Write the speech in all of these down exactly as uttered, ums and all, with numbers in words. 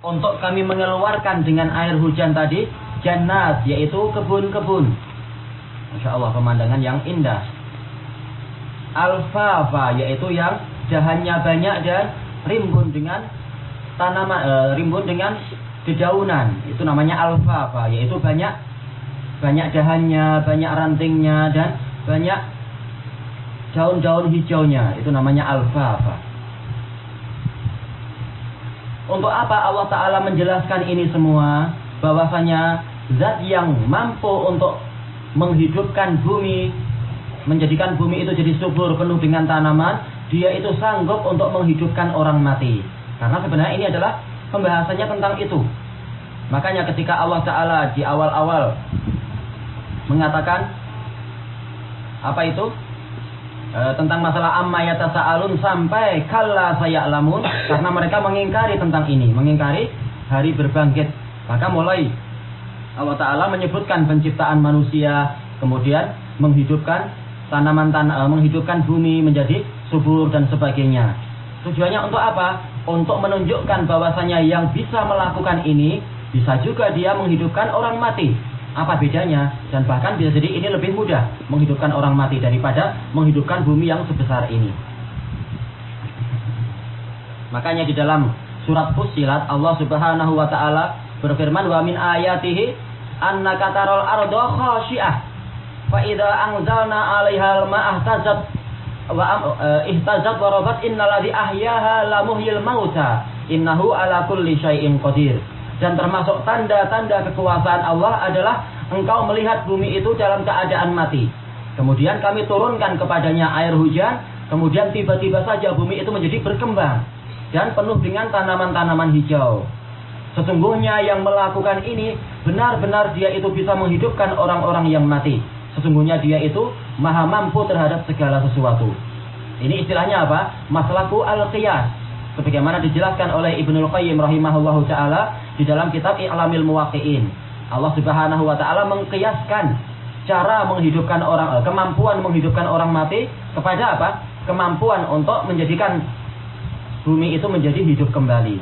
untuk kami mengeluarkan dengan air hujan tadi jannat, yaitu kebun-kebun. Masya Allah, pemandangan yang indah. Alfafa, yaitu yang dahannya banyak dan rimbun dengan tanaman, e, rimbun dengan dedaunan. Itu namanya alfafa, yaitu banyak banyak dahannya, banyak rantingnya dan banyak daun-daun hijaunya. Itu namanya alfafa. Untuk apa Allah Ta'ala menjelaskan ini semua? Bahwasanya zat yang mampu untuk menghidupkan bumi, menjadikan bumi itu jadi subur penuh dengan tanaman, dia itu sanggup untuk menghidupkan orang mati. Karena sebenarnya ini adalah pembahasannya tentang itu. Makanya ketika Allah Ta'ala di awal-awal mengatakan apa itu? E, tentang masalah amma yatasa'alun sampai kalla saya'lamun, karena mereka mengingkari tentang ini, mengingkari hari berbangkit. Maka mulai Allah Ta'ala menyebutkan penciptaan manusia, kemudian menghidupkan tanaman, tan menghidupkan bumi menjadi subur dan sebagainya. Tujuannya untuk apa? Untuk menunjukkan bahwasanya yang bisa melakukan ini bisa juga dia menghidupkan orang mati. Apa bedanya? Dan bahkan bisa jadi ini lebih mudah menghidupkan orang mati daripada menghidupkan bumi yang sebesar ini. Makanya di dalam surat Fussilat Allah Subhanahu wa taala berfirman, wa min ayatihi annaka taral arda khashi'ah fa idza anzalna 'alaihal ma'a ihtazat wa ihtazat wa rabat innal ladzi ahyaha la muhyil mauta innahu ala kulli syai'in qadir. Dan termasuk tanda-tanda kekuasaan Allah adalah engkau melihat bumi itu dalam keadaan mati. Kemudian kami turunkan kepadanya air hujan, kemudian tiba-tiba saja bumi itu menjadi berkembang dan penuh dengan tanaman-tanaman hijau. Sesungguhnya yang melakukan ini benar-benar dia itu bisa menghidupkan orang-orang yang mati. Sesungguhnya dia itu maha mampu terhadap segala sesuatu. Ini istilahnya apa? Maslaku al-qiyas. Sebagaimana dijelaskan oleh Ibnul Qayyim rahimahullahu ta'ala di dalam kitab I'lamil Muwaqqi'in. Allah Subhanahu wa ta'ala mengkiaskan cara menghidupkan orang, kemampuan menghidupkan orang mati kepada apa? Kemampuan untuk menjadikan bumi itu menjadi hidup kembali.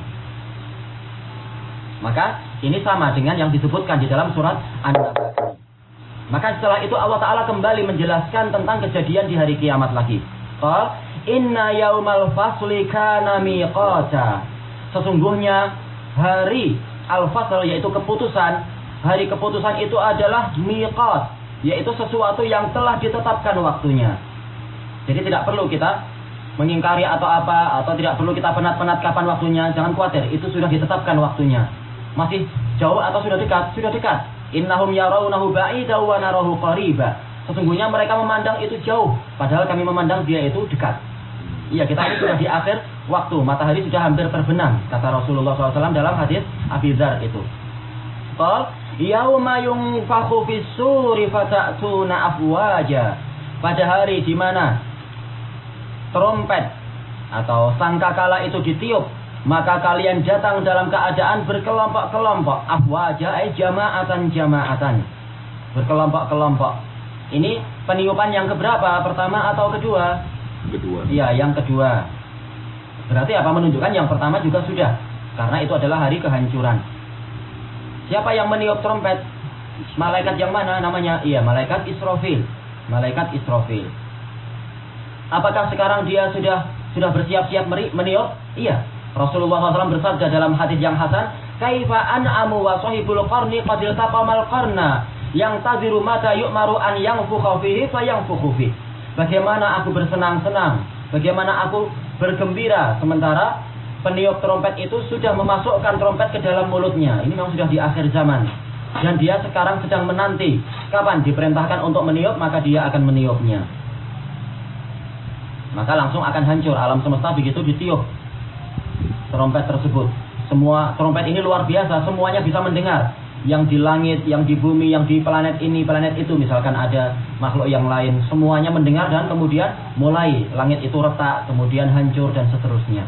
Maka ini sama dengan yang disebutkan di dalam surat An-Naba. Maka setelah itu Allah Ta'ala kembali menjelaskan tentang kejadian di hari kiamat lagi. Qal inna yaumal fasli kana miqata. Sesungguhnya hari al-fasl, yaitu keputusan, hari keputusan itu adalah miqat, yaitu sesuatu yang telah ditetapkan waktunya. Jadi tidak perlu kita mengingkari atau apa, atau tidak perlu kita penat-penat kapan waktunya. Jangan khawatir, itu sudah ditetapkan waktunya. Masih jauh atau sudah dekat? Sudah dekat. Innahum yarawnahu ba'ida wa narahu qariba. Sesungguhnya mereka memandang itu jauh, padahal kami memandang dia itu dekat. Iya, kita ini sudah di akhir waktu, matahari sudah hampir terbenam, kata Rasulullah shallallahu alaihi wasallam dalam hadis Abi Dzar itu. Qal yauma yunfakhu fis-suri fata'tuna afwaja. Pada hari di mana trompet atau sangkakala itu ditiup, maka kalian datang dalam keadaan berkelompok-kelompok. Afwaja ay jama'atan jama'atan. Berkelompok-kelompok. Ini peniupan yang keberapa? Pertama atau kedua? Kedua. Iya, yang kedua. Berarti apa? Menunjukkan yang pertama juga sudah. Karena itu adalah hari kehancuran. Siapa yang meniup trompet? Malaikat yang mana namanya? Iya, malaikat Israfil. Malaikat Israfil. Apakah sekarang dia sudah sudah bersiap-siap meniup? Iya. Rasulullah shallallahu alaihi wasallam bersabda dalam hadis yang hasan, kaifa an'amu wa sahibul qarni qad iltaqamal qarna yang taziru mata yu'maru an yanfukha fihi fa yanfukhu fihi. Bagaimana aku bersenang-senang, bagaimana aku bergembira sementara peniup trompet itu sudah memasukkan trompet ke dalam mulutnya. Ini memang sudah di akhir zaman. Dan dia sekarang sedang menanti kapan diperintahkan untuk meniup, maka dia akan meniupnya. Maka langsung akan hancur alam semesta begitu ditiup trompet tersebut. Semua trompet ini luar biasa, semuanya bisa mendengar. Yang di langit, yang di bumi, yang di planet ini, planet itu, misalkan ada makhluk yang lain, semuanya mendengar dan kemudian mulai langit itu retak, kemudian hancur dan seterusnya.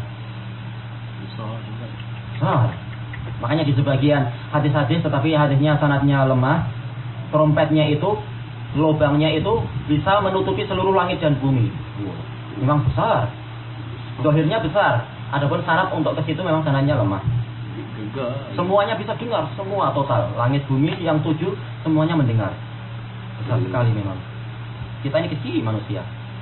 Ah, makanya di sebagian hadis-hadis, tetapi hadisnya sanadnya lemah, trompetnya itu, lubangnya itu bisa menutupi seluruh langit dan bumi. Memang besar, dohirnya besar. Adapun syarat untuk ke situ memang sanadnya lemah. Semuanya bisa dengar, semua total. Langit bumi yang tujuh semuanya mendengar. Besar sekali memang. Kita ini kecil manusia.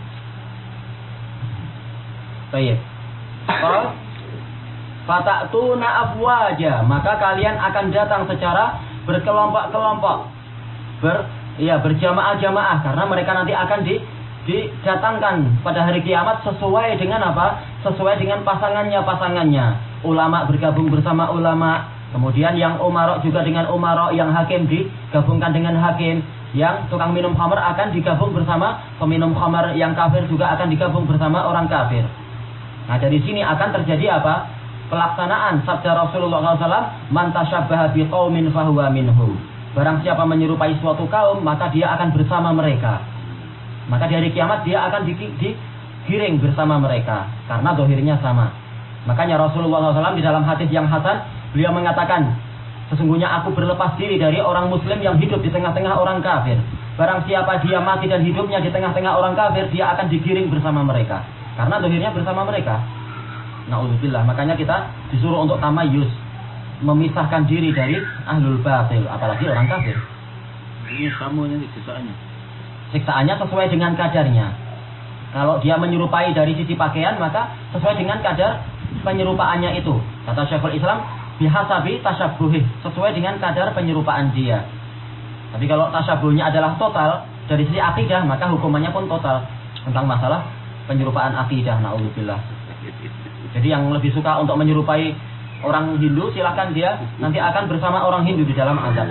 Baik. Qal fata'tuna afwaja, maka kalian akan datang secara berkelompok-kelompok. Ber iya berjamaah-jamaah karena mereka nanti akan di didatangkan pada hari kiamat sesuai dengan apa? Sesuai dengan pasangannya-pasangannya. Ulama bergabung bersama ulama, kemudian yang umarok juga dengan umarok, yang hakim digabungkan dengan hakim, yang tukang minum khamar akan digabung bersama peminum khamar, yang kafir juga akan digabung bersama orang kafir. Nah, dari sini akan terjadi apa? Pelaksanaan sabda Rasulullah shallallahu alaihi wasallam, man tasyabbaha biqaumin fahuwa minhum. Barang siapa menyerupai suatu kaum, maka dia akan bersama mereka. Maka di hari kiamat dia akan digiring bersama mereka karena dohirnya sama. Makanya Rasulullah shallallahu alaihi wasallam di dalam hadis yang hasan, beliau mengatakan, sesungguhnya aku berlepas diri dari orang muslim yang hidup di tengah-tengah orang kafir. Barang siapa dia mati dan hidupnya di tengah-tengah orang kafir, dia akan digiring bersama mereka karena dohirnya bersama mereka. Na'udzubillah. Makanya kita disuruh untuk tamayus, memisahkan diri dari ahlul batil, apalagi orang kafir. Ini sama ini siksaannya. Siksaannya sesuai dengan kadarnya. Kalau dia menyerupai dari sisi pakaian, maka sesuai dengan kadar penyerupaannya itu. Kata Syekhul Islam, bihasabi tasyabbuhi, sesuai dengan kadar penyerupaan dia. Tapi kalau tasyabbuhnya adalah total dari sisi akidah, maka hukumannya pun total tentang masalah penyerupaan akidah. Na'udzubillah. Jadi yang lebih suka untuk menyerupai orang Hindu, silakan dia nanti akan bersama orang Hindu di dalam azab.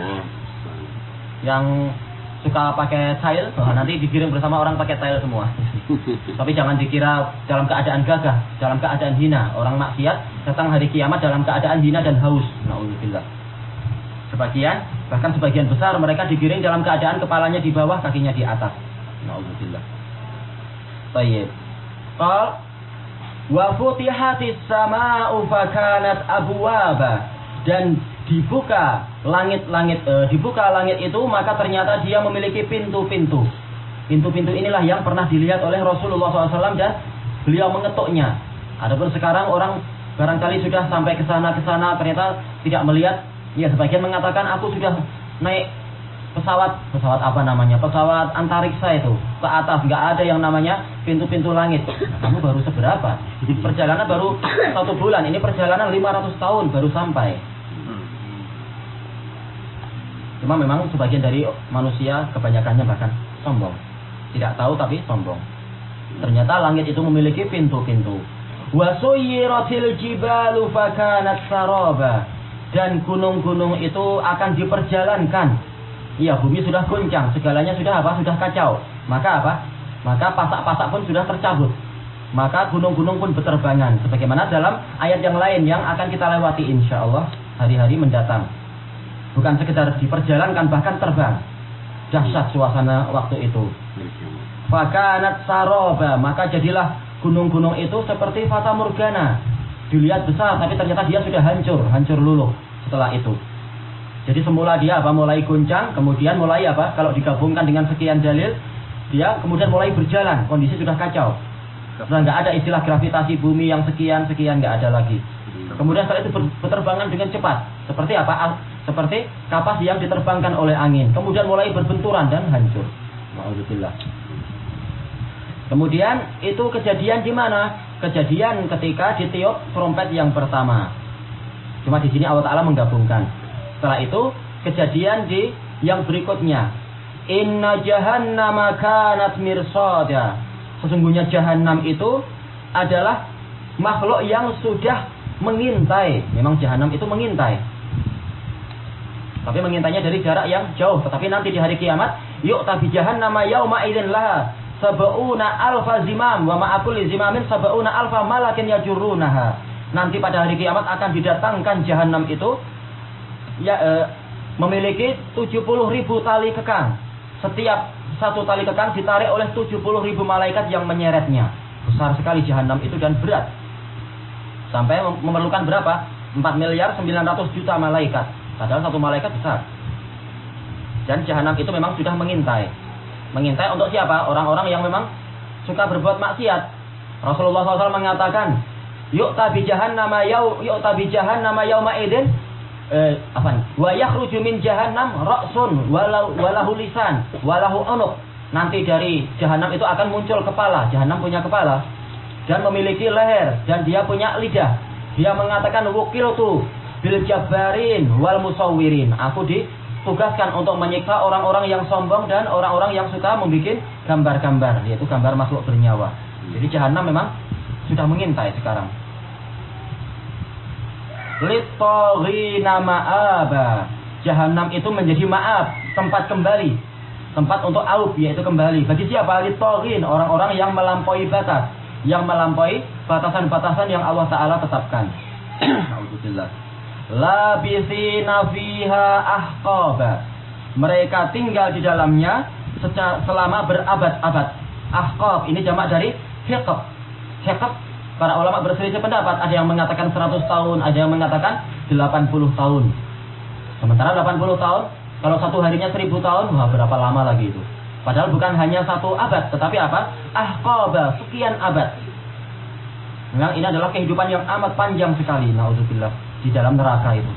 Yang suka pakai tail, oh, nanti dikirim bersama orang pakai tail semua. Tapi jangan dikira dalam keadaan gagah, dalam keadaan hina. Orang maksiat datang hari kiamat dalam keadaan hina dan haus. Na'udzubillah. Sebagian, bahkan sebagian besar mereka digiring dalam keadaan kepalanya di bawah, kakinya di atas. Na'udzubillah. Baik. Qal wa futihatis samaa'u fakanat abwaba, dan dibuka langit-langit, eh, dibuka langit itu, maka ternyata dia memiliki pintu-pintu. Pintu-pintu inilah yang pernah dilihat oleh Rasulullah shallallahu alaihi wasallam dan beliau mengetuknya. Adapun sekarang orang barangkali sudah sampai ke sana ke sana ternyata tidak melihat. Ya, sebagian mengatakan aku sudah naik pesawat, pesawat apa namanya? Pesawat antariksa itu ke atas, nggak ada yang namanya pintu-pintu langit. Nah, kamu baru seberapa? Perjalanan baru satu bulan. Ini perjalanan lima ratus tahun baru sampai. Cuma memang sebagian dari manusia kebanyakannya bahkan sombong. Tidak tahu tapi sombong. Ternyata langit itu memiliki pintu-pintu. Wa suyyiratil jibalu fakanat saraba, dan gunung-gunung itu akan diperjalankan. Iya, bumi sudah goncang, segalanya sudah apa? Sudah kacau. Maka apa? Maka pasak-pasak pun sudah tercabut. Maka gunung-gunung pun berterbangan. Sebagaimana dalam ayat yang lain yang akan kita lewati insyaallah hari-hari mendatang. Bukan sekedar diperjalankan, bahkan terbang. Dahsyat suasana waktu itu. Fakanat saroba, maka jadilah gunung-gunung itu seperti fata morgana. Dilihat besar, tapi ternyata dia sudah hancur, hancur luluh setelah itu. Jadi semula dia apa? Mulai goncang, kemudian mulai apa? Kalau digabungkan dengan sekian dalil, dia kemudian mulai berjalan, kondisi sudah kacau. Sudah nggak ada istilah gravitasi bumi yang sekian-sekian, nggak ada lagi. Kemudian setelah itu berterbangan dengan cepat. Seperti apa? Seperti kapas yang diterbangkan oleh angin. Kemudian mulai berbenturan dan hancur. Ma'udzubillah. Kemudian itu kejadian di mana? Kejadian ketika ditiup trompet yang pertama. Cuma di sini Allah Ta'ala menggabungkan. Setelah itu kejadian di yang berikutnya. Inna jahannama kanat mirsada. Sesungguhnya jahannam itu adalah makhluk yang sudah mengintai. Memang jahannam itu mengintai. Tapi mengintainya dari jarak yang jauh. Tetapi nanti di hari kiamat, yuk tabi jahannama yauma idzin laha sab'una alfa zimam wa ma'akul zimamin sab'una alfa malakin yajurrunaha. Nanti pada hari kiamat akan didatangkan jahannam itu ya e, memiliki tujuh puluh ribu tali kekang. Setiap satu tali kekang ditarik oleh tujuh puluh ribu malaikat yang menyeretnya. Besar sekali jahannam itu dan berat. Sampai memerlukan berapa? empat miliar sembilan ratus juta malaikat. Padahal satu malaikat besar. Dan jahanam itu memang sudah mengintai. Mengintai untuk siapa? Orang-orang yang memang suka berbuat maksiat. Rasulullah shallallahu alaihi wasallam mengatakan, yu'ta bi jahannama yaw yu'ta bi jahannama yauma idzin eh apa? Wa yakhruju min jahannam ra'sun walau walahu lisan walahu unuq. Nanti dari jahanam itu akan muncul kepala. Jahanam punya kepala dan memiliki leher dan dia punya lidah. Dia mengatakan wukiltu bil jabbarin wal musawwirin. Aku ditugaskan untuk menyiksa orang-orang yang sombong dan orang-orang yang suka membuat gambar-gambar, yaitu gambar makhluk bernyawa. Jadi jahanam memang sudah mengintai sekarang. Lit-taghina ma'aba. Jahanam itu menjadi ma'ab, tempat kembali, tempat untuk aub, yaitu kembali. Bagi siapa? Lit-taghin, orang-orang yang melampaui batas, yang melampaui batasan-batasan yang Allah Ta'ala tetapkan. Alhamdulillah. Labithina fiha ahqaba. Mereka tinggal di dalamnya secara, selama berabad-abad. Ahqab ini jamak dari hiqab. Hiqab, para ulama berselisih pendapat. Ada yang mengatakan seratus tahun, ada yang mengatakan delapan puluh tahun. Sementara delapan puluh tahun, kalau satu harinya seribu tahun, wah berapa lama lagi itu. Padahal bukan hanya satu abad, tetapi apa? Ahqaba, sekian abad. Memang ini adalah kehidupan yang amat panjang sekali, naudzubillah, di dalam neraka itu.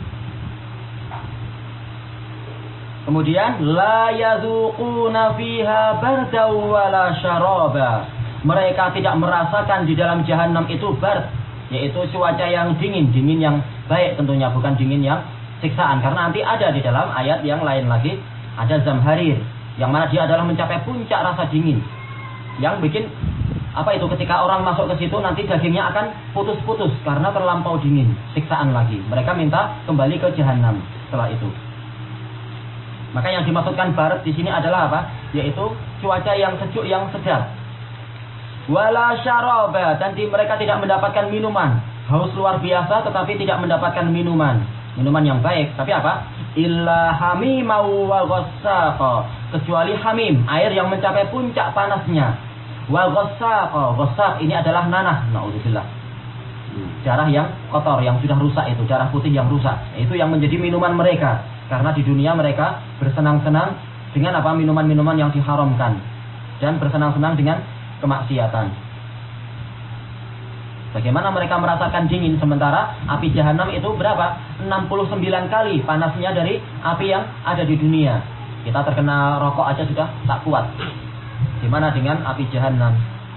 Kemudian la yadzuquna fiha bardaw wala syaraba. Mereka tidak merasakan di dalam jahanam itu bard, yaitu cuaca yang dingin, dingin yang baik tentunya, bukan dingin yang siksaan. Karena nanti ada di dalam ayat yang lain lagi, ada zamharir, yang mana dia adalah mencapai puncak rasa dingin, yang bikin apa itu, ketika orang masuk ke situ nanti dagingnya akan putus-putus karena terlampau dingin, siksaan lagi. Mereka minta kembali ke jahanam setelah itu. Maka yang dimaksudkan barat di sini adalah apa? Yaitu cuaca yang sejuk, yang segar. Wala syaraba, dan di mereka tidak mendapatkan minuman. Haus luar biasa tetapi tidak mendapatkan minuman. Minuman yang baik, tapi apa? Illa hamimau wa ghassaqa, kecuali hamim, air yang mencapai puncak panasnya. Wa ghassaqa, ghassaq ini adalah nanah, naudzubillah. Darah yang kotor, yang sudah rusak itu, darah putih yang rusak. Itu yang menjadi minuman mereka. Karena di dunia mereka bersenang-senang dengan apa? Minuman-minuman yang diharamkan. Dan bersenang-senang dengan kemaksiatan. Bagaimana mereka merasakan dingin, sementara api jahanam itu berapa? enam puluh sembilan kali panasnya dari api yang ada di dunia. Kita terkena rokok aja sudah tak kuat. Gimana dengan api jahanam?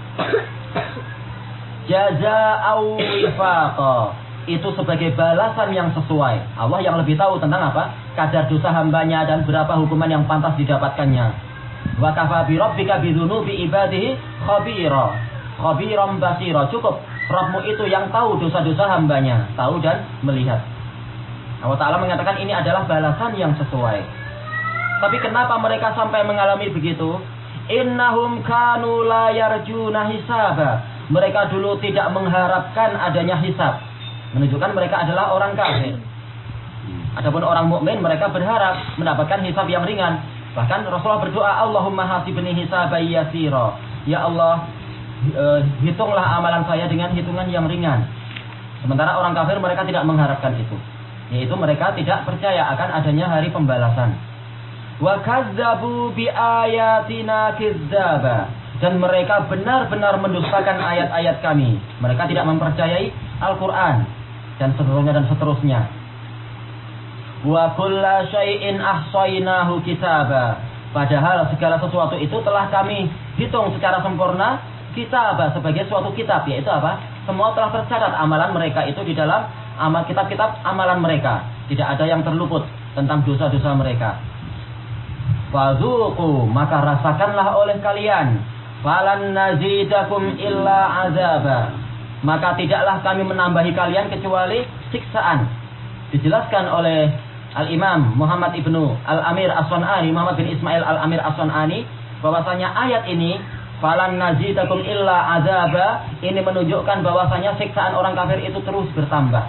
Jazaa'u wifaqa, itu sebagai balasan yang sesuai. Allah yang lebih tahu tentang apa? Kadar dosa hambanya dan berapa hukuman yang pantas didapatkannya. Wa kafa bi rabbika bi dzunubi ibadihi khabira. Khabiran basira, cukup Rabbmu itu yang tahu dosa-dosa hambanya, tahu dan melihat. Allah Ta'ala mengatakan ini adalah balasan yang sesuai. Tapi kenapa mereka sampai mengalami begitu? Innahum kanu la yarjuna hisaba. Mereka dulu tidak mengharapkan adanya hisab. Menunjukkan mereka adalah orang kafir. Adapun orang mukmin mereka berharap mendapatkan hisab yang ringan. Bahkan Rasulullah berdoa, Allahumma hasibni hisaban yasira. Ya Allah, Uh, hitunglah amalan saya dengan hitungan yang ringan. Sementara orang kafir mereka tidak mengharapkan itu, yaitu mereka tidak percaya akan adanya hari pembalasan. Wa kadzdzabu bi ayatina kidzdzaba, dan mereka benar-benar mendustakan ayat-ayat kami. Mereka tidak mempercayai Al-Qur'an dan seterusnya dan seterusnya. Wa kulla syai'in ahsaynahu kitaba, padahal segala sesuatu itu telah kami hitung secara sempurna. Kitab sebagai suatu kitab, yaitu apa? Semua telah tercatat amalan mereka itu di dalam amal kitab-kitab amalan mereka. Tidak ada yang terluput tentang dosa-dosa mereka. Fadzuqu, maka rasakanlah oleh kalian. Falan nazidakum illa azaba, maka tidaklah kami menambahi kalian kecuali siksaan. Dijelaskan oleh Al-Imam Muhammad ibnu Al-Amir As-Sun'ani, Muhammad bin Ismail Al-Amir As-Sun'ani, bahwasanya ayat ini falan nazidakum illa azaba, ini menunjukkan bahwasanya siksaan orang kafir itu terus bertambah.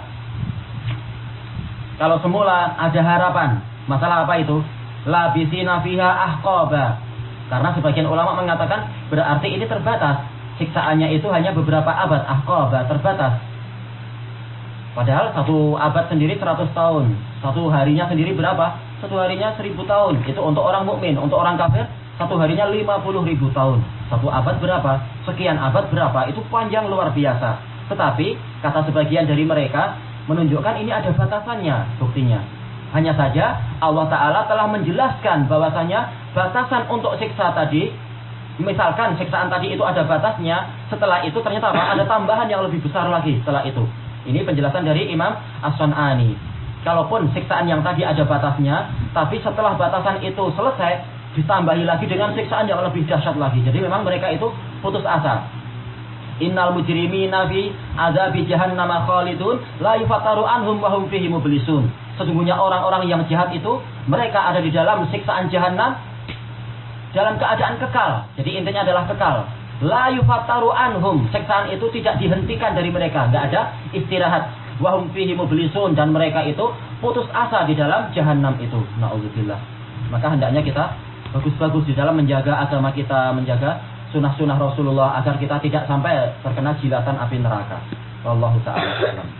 Kalau semula ada harapan, masalah apa itu? Labisina fiha ahqaba. Karena sebagian ulama mengatakan berarti ini terbatas. Siksaannya itu hanya beberapa abad, ahqaba, terbatas. Padahal satu abad sendiri seratus tahun. Satu harinya sendiri berapa? Satu harinya seribu tahun. Itu untuk orang mukmin, untuk orang kafir satu harinya lima puluh ribu tahun. Satu abad berapa? Sekian abad berapa? Itu panjang luar biasa. Tetapi kata sebagian dari mereka menunjukkan ini ada batasannya buktinya. Hanya saja Allah Ta'ala telah menjelaskan bahwasanya batasan untuk siksa tadi, misalkan siksaan tadi itu ada batasnya, setelah itu ternyata apa? Ada tambahan yang lebih besar lagi setelah itu. Ini penjelasan dari Imam As-Sun'ani. Kalaupun siksaan yang tadi ada batasnya, tapi setelah batasan itu selesai, ditambahi lagi dengan siksaan yang lebih dahsyat lagi. Jadi memang mereka itu putus asa. Innal mujrimina fi adzabi jahannam khalidun la yufattaru anhum wa hum fihi mublisun. Sesungguhnya orang-orang yang jahat itu mereka ada di dalam siksaan jahanam dalam keadaan kekal. Jadi intinya adalah kekal. La yufattaru anhum, siksaan itu tidak dihentikan dari mereka, enggak ada istirahat. Wa hum fihi mublisun, dan mereka itu putus asa di dalam jahanam itu. Nauzubillah. Maka hendaknya kita bagus-bagus di dalam menjaga agama kita, menjaga sunnah-sunnah Rasulullah agar kita tidak sampai terkena jilatan api neraka. Wallahu ta'ala a'lam.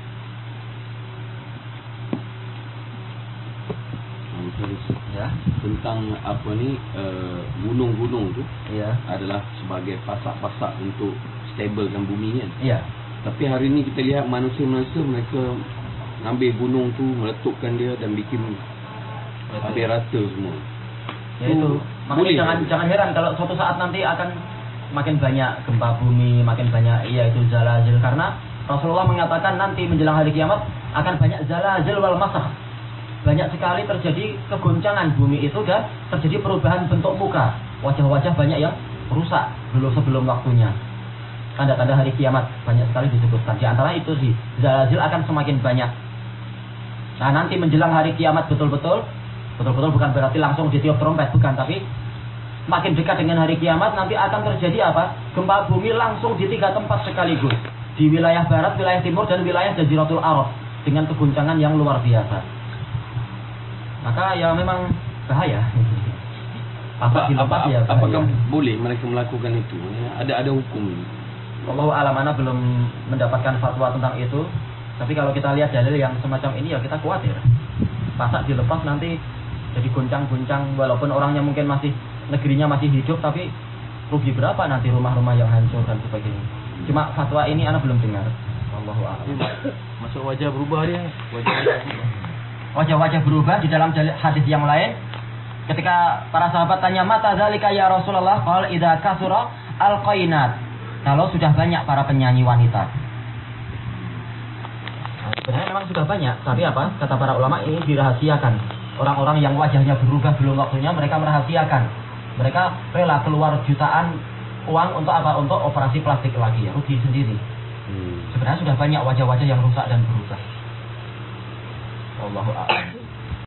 Ya, tentang apa ni uh, gunung-gunung tu ya, adalah sebagai pasak-pasak untuk stablekan bumi kan. Iya. Tapi hari ni kita lihat manusia-manusia mereka ambil gunung tu, meletupkan dia dan bikin habis rata semua. Ya itu. Makanya jangan ya? jangan heran kalau suatu saat nanti akan makin banyak gempa bumi, makin banyak iya itu zalazil, karena Rasulullah mengatakan nanti menjelang hari kiamat akan banyak zalazil wal masakh. Banyak sekali terjadi kegoncangan bumi itu dan terjadi perubahan bentuk muka. Wajah-wajah banyak yang rusak belum sebelum waktunya. Tanda-tanda hari kiamat banyak sekali disebutkan. Di antara itu sih zalazil akan semakin banyak. Nah, nanti menjelang hari kiamat betul-betul betul-betul bukan berarti langsung ditiup trompet, bukan, tapi makin dekat dengan hari kiamat nanti akan terjadi apa? Gempa bumi langsung di tiga tempat sekaligus. Di wilayah barat, wilayah timur, dan wilayah Jaziratul Arab dengan keguncangan yang luar biasa. Maka ya memang bahaya. Apa dilepas ya bahaya. Apakah boleh mereka melakukan itu? Ada ada hukum. Wallahu a'lam, ana belum mendapatkan fatwa tentang itu. Tapi kalau kita lihat dalil yang semacam ini ya kita khawatir. Pasak dilepas nanti jadi goncang-goncang, walaupun orangnya mungkin masih negerinya masih hidup, tapi rugi berapa nanti rumah-rumah yang hancur dan sebagainya. Cuma fatwa ini ana belum dengar. Wallahu a'lam. Masuk wajah berubah dia. Wajah Wajah-wajah berubah di dalam hadis yang lain. Ketika para sahabat tanya mata zalika ya Rasulullah, qala idza kasura al-qainat. Kalau sudah banyak para penyanyi wanita. Nah, sebenarnya memang sudah banyak, tapi apa? Kata para ulama ini dirahasiakan. Orang-orang yang wajahnya berubah belum waktunya mereka merahasiakan. Mereka rela keluar jutaan uang untuk apa? Untuk operasi plastik lagi ya, rugi sendiri. Hmm. Sebenarnya sudah banyak wajah-wajah yang rusak dan berubah. Wallahu a'lam.